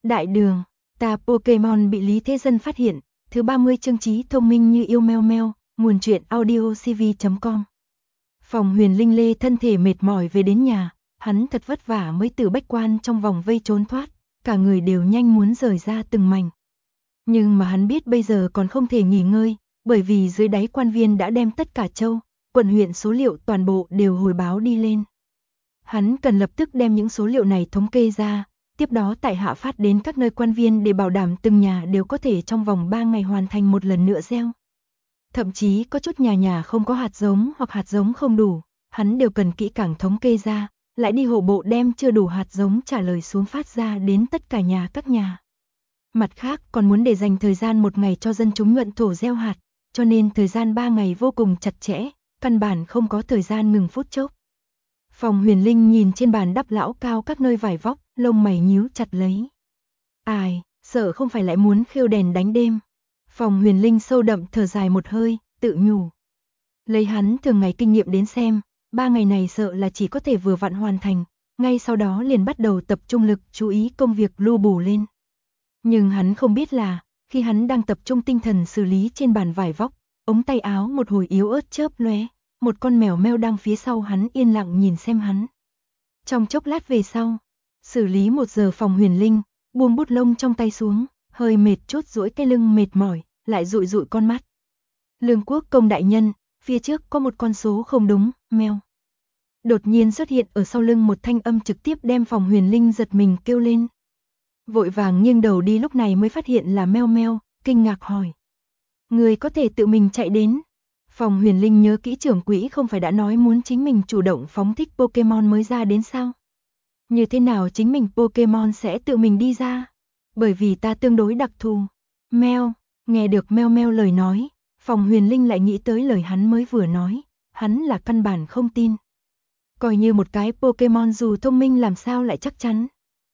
Đại đường, ta Pokemon bị Lý Thế Dân phát hiện, thứ 30 chương trí thông minh như yêu meo meo, nguồn truyện audiocv.com. Phòng Huyền Linh lê thân thể mệt mỏi về đến nhà, hắn thật vất vả mới từ bách quan trong vòng vây trốn thoát, cả người đều nhanh muốn rời ra từng mảnh. Nhưng mà hắn biết bây giờ còn không thể nghỉ ngơi, bởi vì dưới đáy quan viên đã đem tất cả châu, quận huyện số liệu toàn bộ đều hồi báo đi lên. Hắn cần lập tức đem những số liệu này thống kê ra, tiếp đó tại hạ phát đến các nơi quan viên để bảo đảm từng nhà đều có thể trong vòng 3 ngày hoàn thành một lần nữa gieo. Thậm chí có chút nhà không có hạt giống hoặc hạt giống không đủ, hắn đều cần kỹ càng thống kê ra, lại đi hộ bộ đem chưa đủ hạt giống trả lời xuống phát ra đến tất cả các nhà. Mặt khác còn muốn để dành thời gian một ngày cho dân chúng nhuận thổ gieo hạt, cho nên thời gian 3 ngày vô cùng chặt chẽ, căn bản không có thời gian ngừng phút chốc. Phòng Huyền Linh nhìn trên bàn đắp lão cao các nơi vải vóc, lông mày nhíu chặt lấy. Ai, sợ không phải lại muốn khêu đèn đánh đêm. Phòng Huyền Linh sâu đậm thở dài một hơi, tự nhủ. Lấy hắn thường ngày kinh nghiệm đến xem, 3 ngày này sợ là chỉ có thể vừa vặn hoàn thành, ngay sau đó liền bắt đầu tập trung lực chú ý công việc lưu bù lên. Nhưng hắn không biết là, khi hắn đang tập trung tinh thần xử lý trên bàn vải vóc, ống tay áo một hồi yếu ớt chớp lóe, một con mèo meo đang phía sau hắn yên lặng nhìn xem hắn. Trong chốc lát về sau, xử lý 1 giờ Phòng Huyền Linh, buông bút lông trong tay xuống, hơi mệt chút duỗi cái lưng mệt mỏi, lại dụi dụi con mắt. Lương Quốc Công đại nhân, phía trước có một con số không đúng, meo. Đột nhiên xuất hiện ở sau lưng một thanh âm trực tiếp đem Phòng Huyền Linh giật mình kêu lên. Vội vàng nghiêng đầu đi lúc này mới phát hiện là meo meo, kinh ngạc hỏi. Người có thể tự mình chạy đến. Phòng Huyền Linh nhớ kỹ trưởng quỹ không phải đã nói muốn chính mình chủ động phóng thích Pokemon mới ra đến sao? Như thế nào chính mình Pokemon sẽ tự mình đi ra? Bởi vì ta tương đối đặc thù. Meo, nghe được meo meo lời nói, Phòng Huyền Linh lại nghĩ tới lời hắn mới vừa nói, hắn là căn bản không tin. Coi như một cái Pokemon dù thông minh làm sao lại chắc chắn.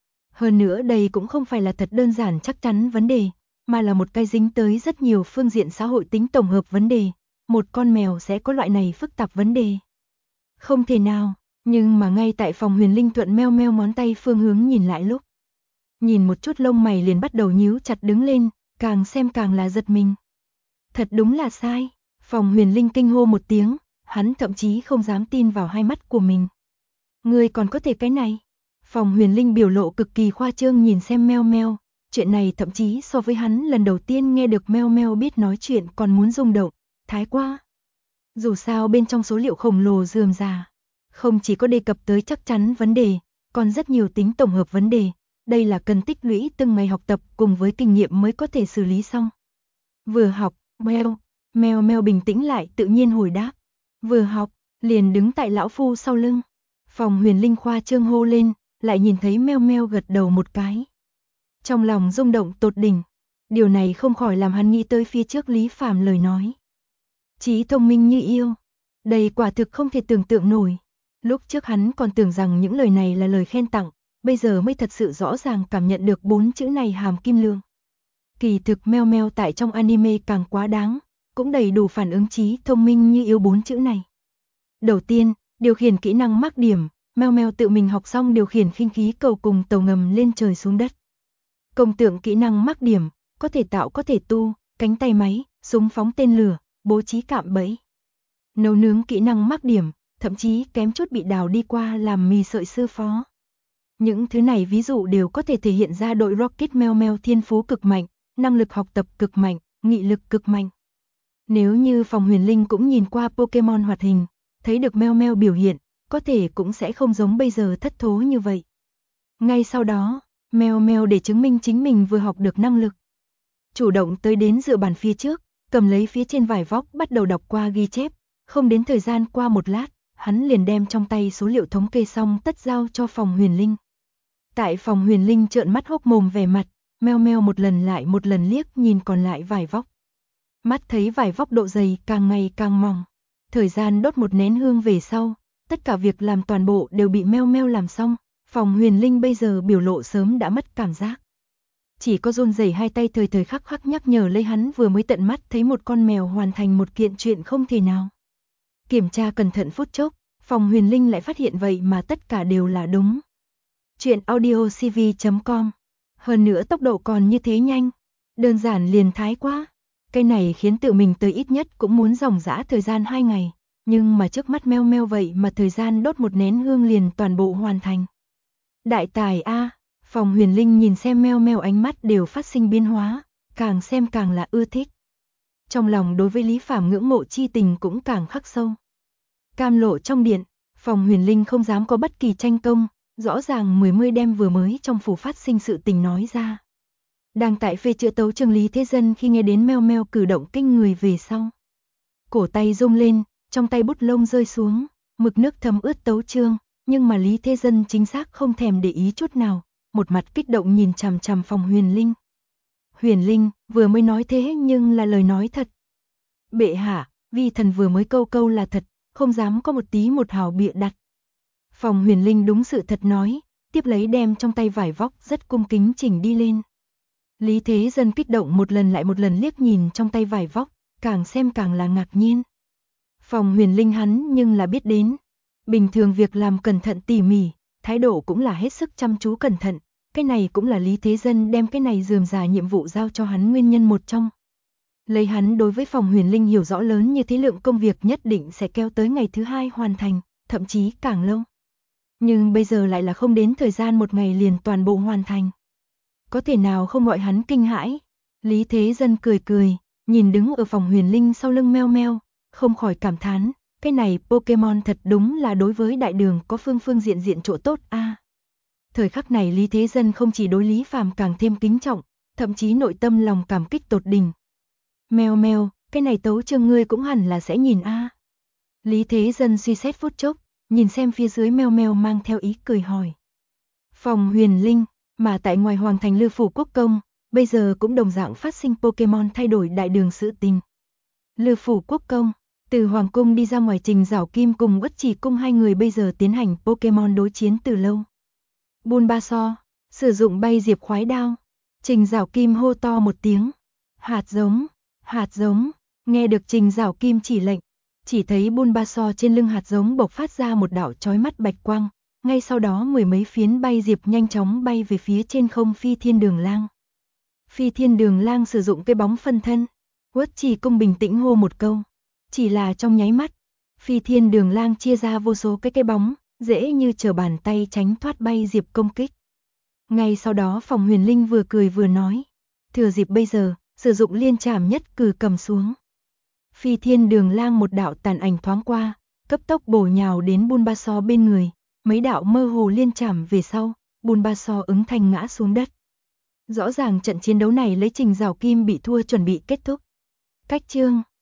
Hơn nữa đây cũng không phải là thật đơn giản chắc chắn vấn đề, mà là một cái dính tới rất nhiều phương diện xã hội tính tổng hợp vấn đề. Một con mèo sẽ có loại này phức tạp vấn đề. Không thể nào, nhưng mà ngay tại Phòng Huyền Linh thuận meo meo ngón tay phương hướng nhìn lại lúc. Nhìn một chút lông mày liền bắt đầu nhíu chặt đứng lên, càng xem càng là giật mình. Thật đúng là sai, Phòng Huyền Linh kinh hô một tiếng, hắn thậm chí không dám tin vào hai mắt của mình. Ngươi còn có thể cái này? Phòng Huyền Linh biểu lộ cực kỳ khoa trương nhìn xem meo meo, chuyện này thậm chí so với hắn lần đầu tiên nghe được meo meo biết nói chuyện còn muốn rung động, thái quá. Dù sao bên trong số liệu khổng lồ rườm rà, không chỉ có đề cập tới chắc chắn vấn đề, còn rất nhiều tính tổng hợp vấn đề, đây là cần tích lũy từng ngày học tập cùng với kinh nghiệm mới có thể xử lý xong. Vừa học, meo meo bình tĩnh lại tự nhiên hồi đáp, vừa học, liền đứng tại lão phu sau lưng. Phòng Huyền Linh khoa trương hô lên, lại nhìn thấy meo meo gật đầu một cái. Trong lòng rung động tột đỉnh, điều này không khỏi làm hắn nghĩ tới phía trước Lý Phàm lời nói. Trí thông minh như yêu, đây quả thực không thể tưởng tượng nổi. Lúc trước hắn còn tưởng rằng những lời này là lời khen tặng, bây giờ mới thật sự rõ ràng cảm nhận được 4 chữ này hàm kim lượng. Kỳ thực meo meo tại trong anime càng quá đáng, cũng đầy đủ phản ứng trí thông minh như yêu 4 chữ này. Đầu tiên, điều khiển kỹ năng mắc điểm, meo meo tự mình học xong điều khiển khinh khí cầu cùng tàu ngầm lên trời xuống đất. Công tượng kỹ năng mắc điểm, có thể tạo có thể tu, cánh tay máy, súng phóng tên lửa, bố trí cạm bẫy. Nấu nướng kỹ năng mắc điểm, thậm chí kém chút bị đào đi qua làm mì sợi sư phó. Những thứ này ví dụ đều có thể thể hiện ra đội Rocket meo meo thiên phú cực mạnh, năng lực học tập cực mạnh, nghị lực cực mạnh. Nếu như Phòng Huyền Linh cũng nhìn qua Pokemon hoạt hình, thấy được meo meo biểu hiện, có thể cũng sẽ không giống bây giờ thất thố như vậy. Ngay sau đó, meo meo để chứng minh chính mình vừa học được năng lực. Chủ động tới đến dựa bàn phía trước, cầm lấy phía trên vải vóc bắt đầu đọc qua ghi chép, không đến thời gian qua một lát, hắn liền đem trong tay số liệu thống kê xong tất giao cho Phòng Huyền Linh. Tại Phòng Huyền Linh trợn mắt hốc mồm vẻ mặt, meo meo một lần lại một lần liếc nhìn còn lại vải vóc. Mắt thấy vải vóc độ dày càng ngày càng mỏng, thời gian đốt một nén hương về sau, tất cả việc làm toàn bộ đều bị meo meo làm xong, Phòng Huyền Linh bây giờ biểu lộ sớm đã mất cảm giác. Chỉ có run rẩy hai tay thời thời khắc khắc nhắc nhở lấy hắn vừa mới tận mắt thấy một con mèo hoàn thành một kiện chuyện không thể nào. Kiểm tra cẩn thận phút chốc, Phòng Huyền Linh lại phát hiện vậy mà tất cả đều là đúng. Chuyện audiocv.com Hơn nữa tốc độ còn như thế nhanh, đơn giản liền thái quá. Cái này khiến tự mình tới ít nhất cũng muốn dòng dã thời gian 2 ngày, nhưng mà trước mắt Meo Meo vậy mà thời gian đốt một nén hương liền toàn bộ hoàn thành. Đại tài a, Phòng Huyền Linh nhìn xem Meo Meo ánh mắt đều phát sinh biến hóa, càng xem càng là ưa thích. Trong lòng đối với Lý Phàm ngưỡng mộ chi tình cũng càng khắc sâu. Cam lộ trong điện, Phòng Huyền Linh không dám có bất kỳ tranh công, rõ ràng mươi đem vừa mới trong phủ phát sinh sự tình nói ra. Đang tại phê chữa tấu chương Lý Thế Dân khi nghe đến Meo Meo cử động kinh người về sau. Cổ tay rung lên, trong tay bút lông rơi xuống, mực nước thấm ướt tấu chương, nhưng mà Lý Thế Dân chính xác không thèm để ý chút nào, một mặt kích động nhìn chằm chằm Phòng Huyền Linh. Huyền Linh, vừa mới nói thế nhưng là lời nói thật. Bệ hạ, vi thần vừa mới câu là thật, không dám có một tí một hào bịa đặt. Phòng Huyền Linh đúng sự thật nói, tiếp lấy đem trong tay vải vóc rất cung kính chỉnh đi lên. Lý Thế Dân kích động một lần lại một lần liếc nhìn trong tay vải vóc, càng xem càng là ngạc nhiên. Phòng Huyền Linh hắn nhưng là biết đến, bình thường việc làm cẩn thận tỉ mỉ, thái độ cũng là hết sức chăm chú cẩn thận, cái này cũng là Lý Thế Dân đem cái này rườm rà nhiệm vụ giao cho hắn nguyên nhân một trong. Lấy hắn đối với Phòng Huyền Linh hiểu rõ lớn như thế lượng công việc nhất định sẽ kéo tới ngày thứ 2 hoàn thành, thậm chí càng lâu. Nhưng bây giờ lại là không đến thời gian một ngày liền toàn bộ hoàn thành. Có thể nào không gọi hắn kinh hãi? Lý Thế Dân cười cười, nhìn đứng ở Phòng Huyền Linh sau lưng Meo Meo, không khỏi cảm thán, cái này Pokemon thật đúng là đối với đại đường có phương diện chỗ tốt a. Thời khắc này Lý Thế Dân không chỉ đối Lý Phàm càng thêm kính trọng, thậm chí nội tâm lòng cảm kích tột đỉnh. Meo Meo, cái này tấu chương ngươi cũng hẳn là sẽ nhìn a. Lý Thế Dân suy xét phút chốc, nhìn xem phía dưới Meo Meo mang theo ý cười hỏi. Phòng Huyền Linh, mà tại ngoài hoàng thành Lư Phủ Quốc Công, bây giờ cũng đồng dạng phát sinh Pokemon thay đổi đại đường sự tình. Lư Phủ Quốc Công, từ Hoàng Cung đi ra ngoài Trình Giảo Kim cùng Uất Trì Cung hai người bây giờ tiến hành Pokemon đối chiến từ lâu. Bulbasaur, sử dụng bay diệp khoái đao. Trình Giảo Kim hô to một tiếng. Hạt giống, nghe được Trình Giảo Kim chỉ lệnh. Chỉ thấy Bulbasaur trên lưng hạt giống bộc phát ra một đạo chói mắt bạch quang. Ngay sau đó mười mấy phiến bay diệp nhanh chóng bay về phía trên không Phi Thiên Đường Lang. Phi Thiên Đường Lang sử dụng cái bóng phân thân. Uất Trì Cung bình tĩnh hô một câu. Chỉ là trong nháy mắt, Phi Thiên Đường Lang chia ra vô số cái bóng, dễ như trở bàn tay tránh thoát bay diệp công kích. Ngay sau đó Phòng Huyền Linh vừa cười vừa nói, thừa dịp bây giờ, sử dụng liên trảm nhất cử cầm xuống. Phi Thiên Đường Lang một đạo tàn ảnh thoáng qua, cấp tốc bổ nhào đến Bulbasaur bên người, mấy đạo mơ hồ liên trảm về sau, Bulbasaur ứng thanh ngã xuống đất. Rõ ràng trận chiến đấu này lấy Trình Giảo Kim bị thua chuẩn bị kết thúc. Cách chương